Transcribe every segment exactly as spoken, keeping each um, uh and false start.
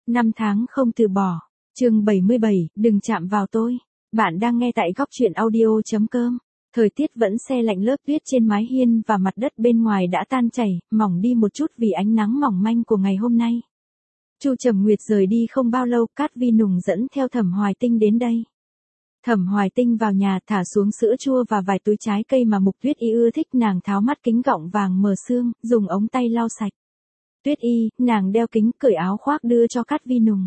Năm tháng không từ bỏ. Chương bảy mươi bảy, đừng chạm vào tôi. Bạn đang nghe tại góc truyện audio chấm com. Thời tiết vẫn se lạnh, lớp tuyết trên mái hiên và mặt đất bên ngoài đã tan chảy, mỏng đi một chút vì ánh nắng mỏng manh của ngày hôm nay. Chu Trầm Nguyệt rời đi không bao lâu, Cát Vi Nùng dẫn theo Thẩm Hoài Tinh đến đây. Thẩm Hoài Tinh vào nhà thả xuống sữa chua và vài túi trái cây mà Mục Tuyết Y ưa thích, nàng tháo mắt kính gọng vàng mờ sương, dùng ống tay lau sạch. Tuyết Y, nàng đeo kính, cởi áo khoác đưa cho Cát Vi Nùng.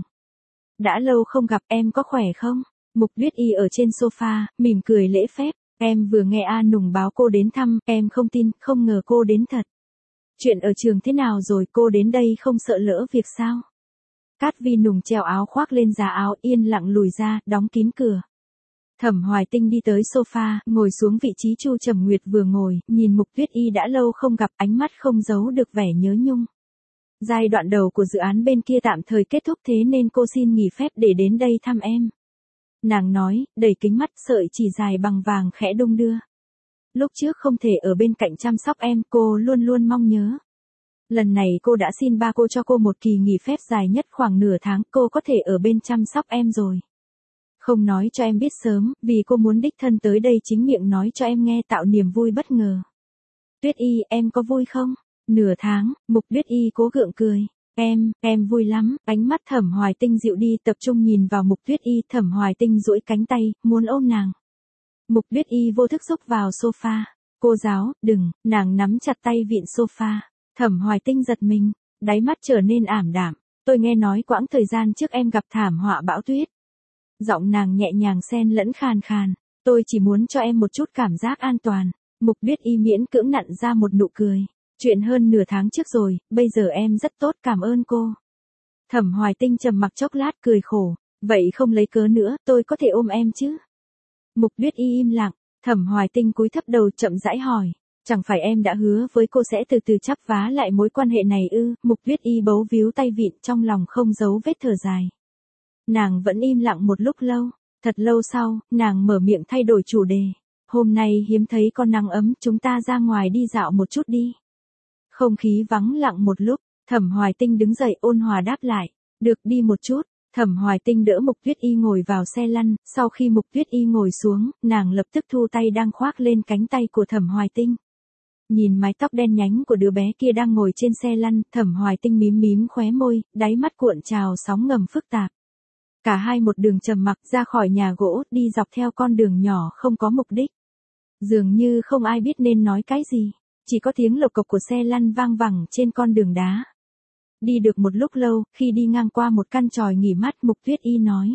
Đã lâu không gặp, em có khỏe không? Mục Tuyết Y ở trên sofa, mỉm cười lễ phép. Em vừa nghe A Nùng báo cô đến thăm, em không tin, không ngờ cô đến thật. Chuyện ở trường thế nào rồi, cô đến đây không sợ lỡ việc sao? Cát Vi Nùng treo áo khoác lên giá áo, yên lặng lùi ra, đóng kín cửa. Thẩm Hoài Tinh đi tới sofa, ngồi xuống vị trí Chu Trầm Nguyệt vừa ngồi, nhìn Mục Tuyết Y đã lâu không gặp, ánh mắt không giấu được vẻ nhớ nhung. Giai đoạn đầu của dự án bên kia tạm thời kết thúc, thế nên cô xin nghỉ phép để đến đây thăm em. Nàng nói, đầy kính mắt, sợi chỉ dài bằng vàng khẽ đung đưa. Lúc trước không thể ở bên cạnh chăm sóc em, cô luôn luôn mong nhớ. Lần này cô đã xin ba cô cho cô một kỳ nghỉ phép dài nhất khoảng nửa tháng, cô có thể ở bên chăm sóc em rồi. Không nói cho em biết sớm, vì cô muốn đích thân tới đây chính miệng nói cho em nghe, tạo niềm vui bất ngờ. Tuyết Y, em có vui không? Nửa tháng, Mục Tuyết Y cố gượng cười. Em, em vui lắm. Ánh mắt Thẩm Hoài Tinh dịu đi, tập trung nhìn vào Mục Tuyết Y. Thẩm Hoài Tinh duỗi cánh tay, muốn ôm nàng. Mục Tuyết Y vô thức xúc vào sofa. Cô giáo, đừng. Nàng nắm chặt tay vịn sofa. Thẩm Hoài Tinh giật mình, đáy mắt trở nên ảm đạm. Tôi nghe nói quãng thời gian trước em gặp thảm họa bão tuyết. Giọng nàng nhẹ nhàng xen lẫn khàn khàn. Tôi chỉ muốn cho em một chút cảm giác an toàn. Mục Tuyết Y miễn cưỡng nặn ra một nụ cười. Chuyện hơn nửa tháng trước rồi, bây giờ em rất tốt, cảm ơn cô. Thẩm Hoài Tinh trầm mặc chốc lát cười khổ. Vậy không lấy cớ nữa, tôi có thể ôm em chứ? Mục Tuyết Y im lặng. Thẩm Hoài Tinh cúi thấp đầu chậm rãi hỏi. Chẳng phải em đã hứa với cô sẽ từ từ chắp vá lại mối quan hệ này ư? Mục Tuyết Y bấu víu tay vịn, trong lòng không giấu vết thở dài. Nàng vẫn im lặng một lúc lâu. Thật lâu sau, nàng mở miệng thay đổi chủ đề. Hôm nay hiếm thấy con nắng ấm, chúng ta ra ngoài đi dạo một chút đi. Không khí vắng lặng một lúc, Thẩm Hoài Tinh đứng dậy ôn hòa đáp lại. Được, đi một chút. Thẩm Hoài Tinh đỡ Mục Tuyết Y ngồi vào xe lăn, sau khi Mục Tuyết Y ngồi xuống, nàng lập tức thu tay đang khoác lên cánh tay của Thẩm Hoài Tinh. Nhìn mái tóc đen nhánh của đứa bé kia đang ngồi trên xe lăn, Thẩm Hoài Tinh mím mím khóe môi, đáy mắt cuộn trào sóng ngầm phức tạp. Cả hai một đường trầm mặc ra khỏi nhà gỗ, đi dọc theo con đường nhỏ không có mục đích. Dường như không ai biết nên nói cái gì, chỉ có tiếng lộc cộc của xe lăn vang vẳng trên con đường đá. Đi được một lúc lâu, khi đi ngang qua một căn chòi nghỉ mát, Mục Tuyết Y nói.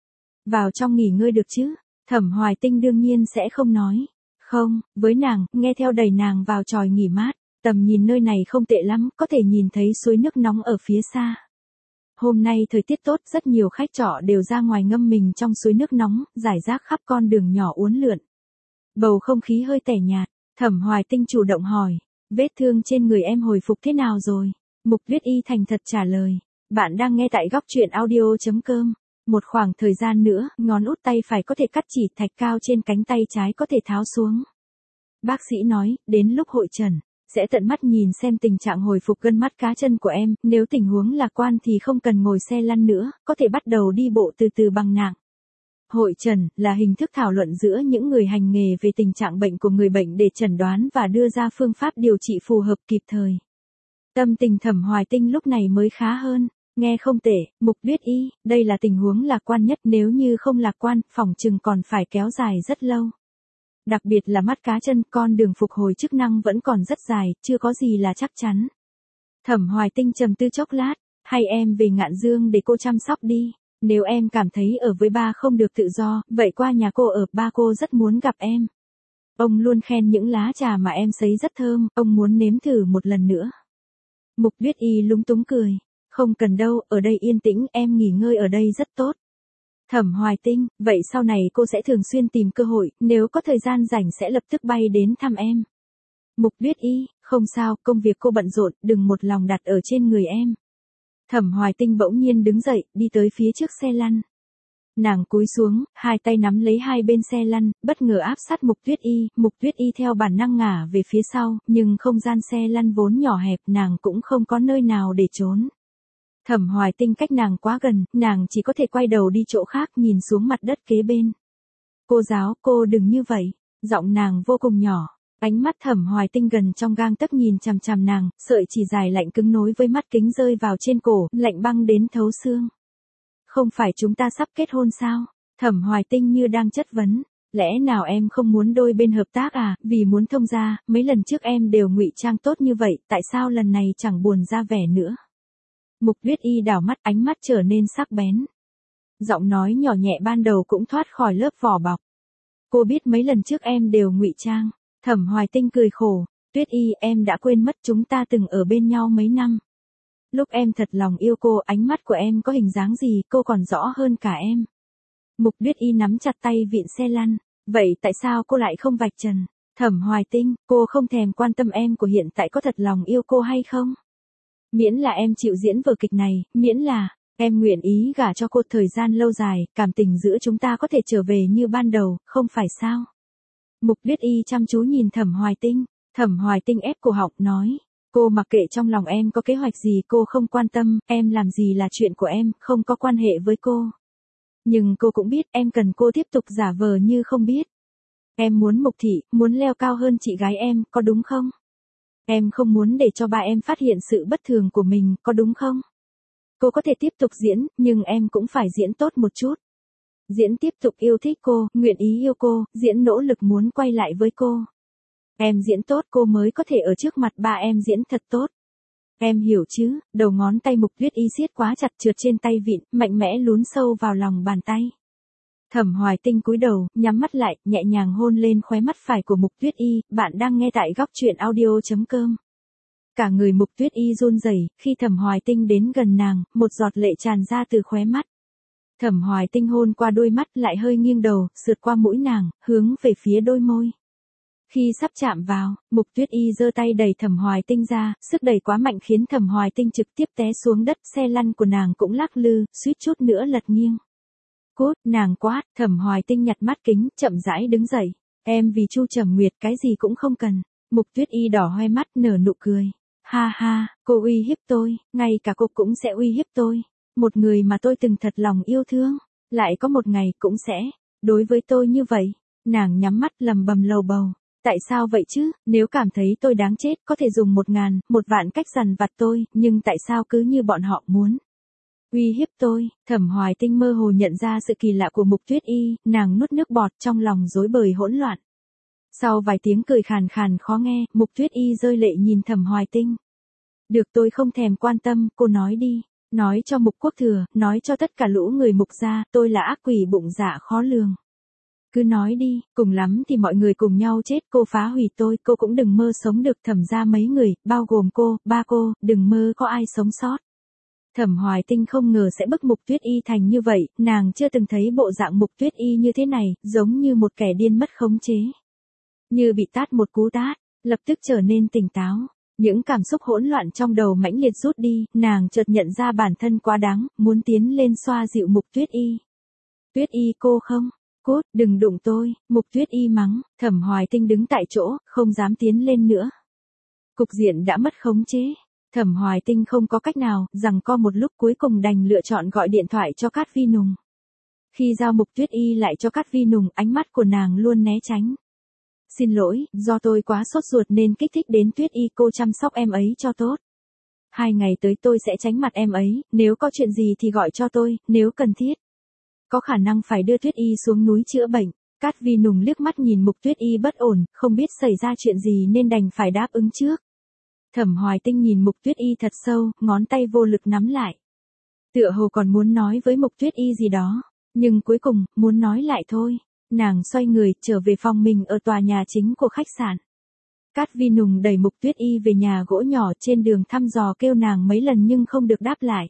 Vào trong nghỉ ngơi được chứ? Thẩm Hoài Tinh đương nhiên sẽ không nói. Không, với nàng, nghe theo đẩy nàng vào chòi nghỉ mát. Tầm nhìn nơi này không tệ lắm, có thể nhìn thấy suối nước nóng ở phía xa. Hôm nay thời tiết tốt, rất nhiều khách trọ đều ra ngoài ngâm mình trong suối nước nóng, rải rác khắp con đường nhỏ uốn lượn. Bầu không khí hơi tẻ nhạt, Thẩm Hoài Tinh chủ động hỏi, vết thương trên người em hồi phục thế nào rồi? Mục Tuyết Y thành thật trả lời, bạn đang nghe tại góc truyện audio chấm com. Một khoảng thời gian nữa, ngón út tay phải có thể cắt chỉ, thạch cao trên cánh tay trái có thể tháo xuống. Bác sĩ nói, đến lúc hội chẩn, sẽ tận mắt nhìn xem tình trạng hồi phục gân mắt cá chân của em, nếu tình huống lạc quan thì không cần ngồi xe lăn nữa, có thể bắt đầu đi bộ từ từ bằng nạng. Hội chẩn là hình thức thảo luận giữa những người hành nghề về tình trạng bệnh của người bệnh để chẩn đoán và đưa ra phương pháp điều trị phù hợp kịp thời. Tâm tình Thẩm Hoài Tinh lúc này mới khá hơn. Nghe không tệ, Mục Tuyết Y, đây là tình huống lạc quan nhất, nếu như không lạc quan, phỏng chừng còn phải kéo dài rất lâu. Đặc biệt là mắt cá chân, con đường phục hồi chức năng vẫn còn rất dài, chưa có gì là chắc chắn. Thẩm Hoài Tinh trầm tư chốc lát, hay em về Ngạn Dương để cô chăm sóc đi. Nếu em cảm thấy ở với ba không được tự do, vậy qua nhà cô ở, ba cô rất muốn gặp em. Ông luôn khen những lá trà mà em sấy rất thơm, ông muốn nếm thử một lần nữa. Mục Tuyết Y lúng túng cười. Không cần đâu, ở đây yên tĩnh, em nghỉ ngơi ở đây rất tốt. Thẩm Hoài Tinh, vậy sau này cô sẽ thường xuyên tìm cơ hội, nếu có thời gian rảnh sẽ lập tức bay đến thăm em. Mục Tuyết Y, không sao, công việc cô bận rộn, đừng một lòng đặt ở trên người em. Thẩm Hoài Tinh bỗng nhiên đứng dậy, đi tới phía trước xe lăn. Nàng cúi xuống, hai tay nắm lấy hai bên xe lăn, bất ngờ áp sát Mục Tuyết Y, Mục Tuyết Y theo bản năng ngả về phía sau, nhưng không gian xe lăn vốn nhỏ hẹp, nàng cũng không có nơi nào để trốn. Thẩm Hoài Tinh cách nàng quá gần, nàng chỉ có thể quay đầu đi chỗ khác nhìn xuống mặt đất kế bên. Cô giáo, cô đừng như vậy. Giọng nàng vô cùng nhỏ. Ánh mắt Thẩm Hoài Tinh gần trong gang tấc nhìn chằm chằm nàng, sợi chỉ dài lạnh cứng nối với mắt kính rơi vào trên cổ, lạnh băng đến thấu xương. Không phải chúng ta sắp kết hôn sao? Thẩm Hoài Tinh như đang chất vấn. Lẽ nào em không muốn đôi bên hợp tác à, vì muốn thông gia, mấy lần trước em đều ngụy trang tốt như vậy, tại sao lần này chẳng buồn ra vẻ nữa? Mục Tuyết Y đảo mắt, ánh mắt trở nên sắc bén. Giọng nói nhỏ nhẹ ban đầu cũng thoát khỏi lớp vỏ bọc. Cô biết mấy lần trước em đều ngụy trang. Thẩm Hoài Tinh cười khổ. Tuyết Y, em đã quên mất chúng ta từng ở bên nhau mấy năm. Lúc em thật lòng yêu cô, ánh mắt của em có hình dáng gì, cô còn rõ hơn cả em. Mục Tuyết Y nắm chặt tay vịn xe lăn. Vậy tại sao cô lại không vạch trần? Thẩm Hoài Tinh, cô không thèm quan tâm em của hiện tại có thật lòng yêu cô hay không? Miễn là em chịu diễn vở kịch này, miễn là em nguyện ý gả cho cô thời gian lâu dài, cảm tình giữa chúng ta có thể trở về như ban đầu, không phải sao? Mục Tuyết Y chăm chú nhìn Thẩm Hoài Tinh. Thẩm Hoài Tinh ép cổ họng nói. Cô mặc kệ trong lòng em có kế hoạch gì cô không quan tâm, em làm gì là chuyện của em, không có quan hệ với cô. Nhưng cô cũng biết em cần cô tiếp tục giả vờ như không biết. Em muốn Mục thị, muốn leo cao hơn chị gái em, có đúng không? Em không muốn để cho ba em phát hiện sự bất thường của mình, có đúng không? Cô có thể tiếp tục diễn, nhưng em cũng phải diễn tốt một chút. Diễn tiếp tục yêu thích cô, nguyện ý yêu cô, diễn nỗ lực muốn quay lại với cô. Em diễn tốt cô mới có thể ở trước mặt ba em diễn thật tốt. Em hiểu chứ? Đầu ngón tay Mục Tuyết Y siết quá chặt trượt trên tay vịn, mạnh mẽ lún sâu vào lòng bàn tay. Thẩm Hoài Tinh cúi đầu, nhắm mắt lại, nhẹ nhàng hôn lên khóe mắt phải của Mục Tuyết Y. Bạn đang nghe tại góc truyện audio chấm com. Cả người Mục Tuyết Y run rẩy khi Thẩm Hoài Tinh đến gần nàng, một giọt lệ tràn ra từ khóe mắt. Thẩm Hoài Tinh hôn qua đôi mắt lại hơi nghiêng đầu, sượt qua mũi nàng, hướng về phía đôi môi. Khi sắp chạm vào, Mục Tuyết Y giơ tay đẩy Thẩm Hoài Tinh ra, sức đẩy quá mạnh khiến Thẩm Hoài Tinh trực tiếp té xuống đất, xe lăn của nàng cũng lắc lư, suýt chút nữa lật nghiêng. Cút, nàng quát, Thẩm Hoài Tinh nhặt mắt kính, chậm rãi đứng dậy. Em vì Chu Trầm Nguyệt cái gì cũng không cần. Mục Tuyết Y đỏ hoe mắt nở nụ cười. Ha ha, cô uy hiếp tôi, ngay cả cô cũng sẽ uy hiếp tôi. Một người mà tôi từng thật lòng yêu thương, lại có một ngày cũng sẽ đối với tôi như vậy. Nàng nhắm mắt lầm bầm lầu bầu. Tại sao vậy chứ, nếu cảm thấy tôi đáng chết, có thể dùng một ngàn, một vạn cách dằn vặt tôi, nhưng tại sao cứ như bọn họ muốn uy hiếp tôi? Thẩm Hoài Tinh mơ hồ nhận ra sự kỳ lạ của Mục Tuyết Y, nàng nuốt nước bọt trong lòng rối bời hỗn loạn. Sau vài tiếng cười khàn khàn khó nghe, Mục Tuyết Y rơi lệ nhìn Thẩm Hoài Tinh. Được, tôi không thèm quan tâm, cô nói đi. Nói cho Mục Quốc Thừa, nói cho tất cả lũ người Mục gia, tôi là ác quỷ bụng dạ khó lường. Cứ nói đi, cùng lắm thì mọi người cùng nhau chết, cô phá hủy tôi, cô cũng đừng mơ sống được. Thẩm gia mấy người, bao gồm cô, ba cô, đừng mơ có ai sống sót. Thẩm Hoài Tinh không ngờ sẽ bức Mục Tuyết Y thành như vậy, nàng chưa từng thấy bộ dạng Mục Tuyết Y như thế này, giống như một kẻ điên mất khống chế. Như bị tát một cú tát, lập tức trở nên tỉnh táo. Những cảm xúc hỗn loạn trong đầu mãnh liệt rút đi, nàng chợt nhận ra bản thân quá đáng, muốn tiến lên xoa dịu Mục Tuyết Y. Tuyết Y cô không, cút, đừng đụng tôi, Mục Tuyết Y mắng, Thẩm Hoài Tinh đứng tại chỗ, không dám tiến lên nữa. Cục diện đã mất khống chế. Thẩm Hoài Tinh không có cách nào, giằng co một lúc cuối cùng đành lựa chọn gọi điện thoại cho Cát Vi Nùng. Khi giao Mục Tuyết Y lại cho Cát Vi Nùng, ánh mắt của nàng luôn né tránh. Xin lỗi, do tôi quá sốt ruột nên kích thích đến Tuyết Y, cô chăm sóc em ấy cho tốt. Hai ngày tới tôi sẽ tránh mặt em ấy, nếu có chuyện gì thì gọi cho tôi, nếu cần thiết. Có khả năng phải đưa Tuyết Y xuống núi chữa bệnh. Cát Vi Nùng liếc mắt nhìn Mục Tuyết Y bất ổn, không biết xảy ra chuyện gì nên đành phải đáp ứng trước. Thẩm Hoài Tinh nhìn Mục Tuyết Y thật sâu, ngón tay vô lực nắm lại. Tựa hồ còn muốn nói với Mục Tuyết Y gì đó, nhưng cuối cùng, muốn nói lại thôi. Nàng xoay người, trở về phòng mình ở tòa nhà chính của khách sạn. Cát Vi Nùng đẩy Mục Tuyết Y về nhà gỗ nhỏ, trên đường thăm dò kêu nàng mấy lần nhưng không được đáp lại.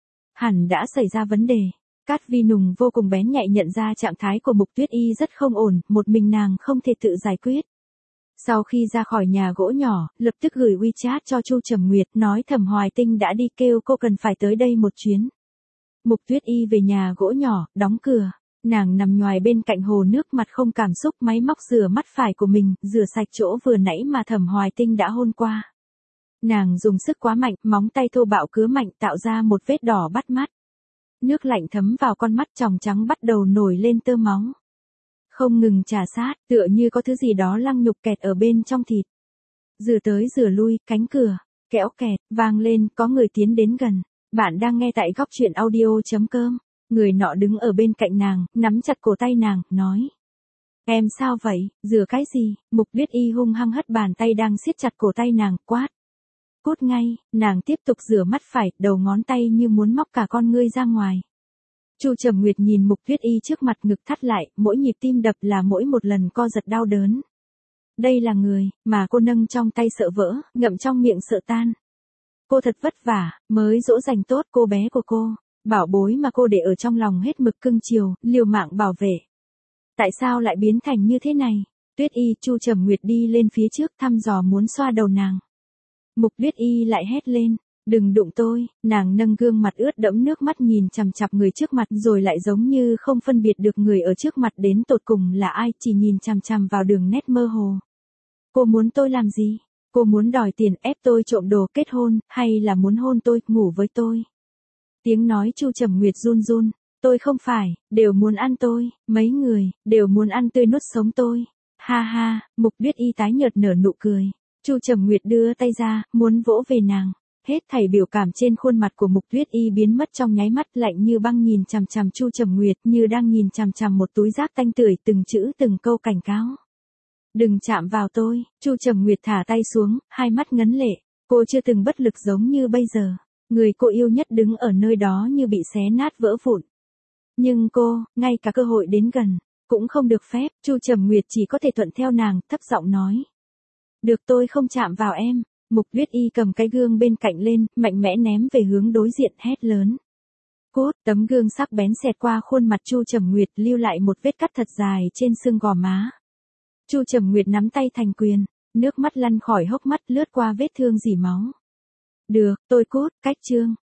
Hẳn đã xảy ra vấn đề. Cát Vi Nùng vô cùng bén nhạy nhận ra trạng thái của Mục Tuyết Y rất không ổn, một mình nàng không thể tự giải quyết. Sau khi ra khỏi nhà gỗ nhỏ, lập tức gửi WeChat cho Chu Trầm Nguyệt, nói Thẩm Hoài Tinh đã đi, kêu cô cần phải tới đây một chuyến. Mục Tuyết Y về nhà gỗ nhỏ, đóng cửa. Nàng nằm nhoài bên cạnh hồ nước, mặt không cảm xúc, máy móc rửa mắt phải của mình, rửa sạch chỗ vừa nãy mà Thẩm Hoài Tinh đã hôn qua. Nàng dùng sức quá mạnh, móng tay thô bạo cứa mạnh tạo ra một vết đỏ bắt mắt. Nước lạnh thấm vào con mắt tròng trắng bắt đầu nổi lên tơ máu. Không ngừng trà sát, tựa như có thứ gì đó lăng nhục kẹt ở bên trong thịt. Rửa tới rửa lui, cánh cửa, kéo kẹt, vang lên, có người tiến đến gần. Bạn đang nghe tại góc truyện audio.com. Người nọ đứng ở bên cạnh nàng, nắm chặt cổ tay nàng, nói. Em sao vậy, rửa cái gì? Mục Tuyết Y hung hăng hất bàn tay đang siết chặt cổ tay nàng, quát. Cút ngay, nàng tiếp tục rửa mắt phải, đầu ngón tay như muốn móc cả con ngươi ra ngoài. Chu Trầm Nguyệt nhìn Mục Tuyết Y trước mặt, ngực thắt lại, mỗi nhịp tim đập là mỗi một lần co giật đau đớn. Đây là người mà cô nâng trong tay sợ vỡ, ngậm trong miệng sợ tan. Cô thật vất vả mới dỗ dành tốt cô bé của cô, bảo bối mà cô để ở trong lòng hết mực cưng chiều, liều mạng bảo vệ. Tại sao lại biến thành như thế này? Tuyết Y, Chu Trầm Nguyệt đi lên phía trước thăm dò muốn xoa đầu nàng. Mục Tuyết Y lại hét lên, đừng đụng tôi. Nàng nâng gương mặt ướt đẫm nước mắt nhìn chằm chằm người trước mặt, rồi lại giống như không phân biệt được người ở trước mặt đến tột cùng là ai, chỉ nhìn chằm chằm vào đường nét mơ hồ. Cô muốn tôi làm gì? Cô muốn đòi tiền, ép tôi trộm đồ, kết hôn, hay là muốn hôn tôi, ngủ với tôi? Tiếng nói Chu Trầm Nguyệt run run. Tôi không phải, đều muốn ăn tôi, mấy người, đều muốn ăn tươi nuốt sống tôi. Ha ha, Mục Tuyết Y tái nhợt nở nụ cười. Chu Trầm Nguyệt đưa tay ra, muốn vỗ về nàng. Hết thảy biểu cảm trên khuôn mặt của Mục Tuyết Y biến mất trong nháy mắt, lạnh như băng nhìn chằm chằm Chu Trầm Nguyệt như đang nhìn chằm chằm một túi rác tanh tưởi, từng chữ từng câu cảnh cáo. Đừng chạm vào tôi. Chu Trầm Nguyệt thả tay xuống, hai mắt ngấn lệ. Cô chưa từng bất lực giống như bây giờ. Người cô yêu nhất đứng ở nơi đó như bị xé nát vỡ vụn. Nhưng cô, ngay cả cơ hội đến gần, cũng không được phép. Chu Trầm Nguyệt chỉ có thể thuận theo nàng, thấp giọng nói. Được, tôi không chạm vào em. Mục Tuyết Y cầm cái gương bên cạnh lên, mạnh mẽ ném về hướng đối diện, hét lớn. Cốt, tấm gương sắc bén xẹt qua khuôn mặt Chu Trầm Nguyệt, lưu lại một vết cắt thật dài trên xương gò má. Chu Trầm Nguyệt nắm tay thành quyền, nước mắt lăn khỏi hốc mắt, lướt qua vết thương rỉ máu. Được, tôi cốt, cách chương.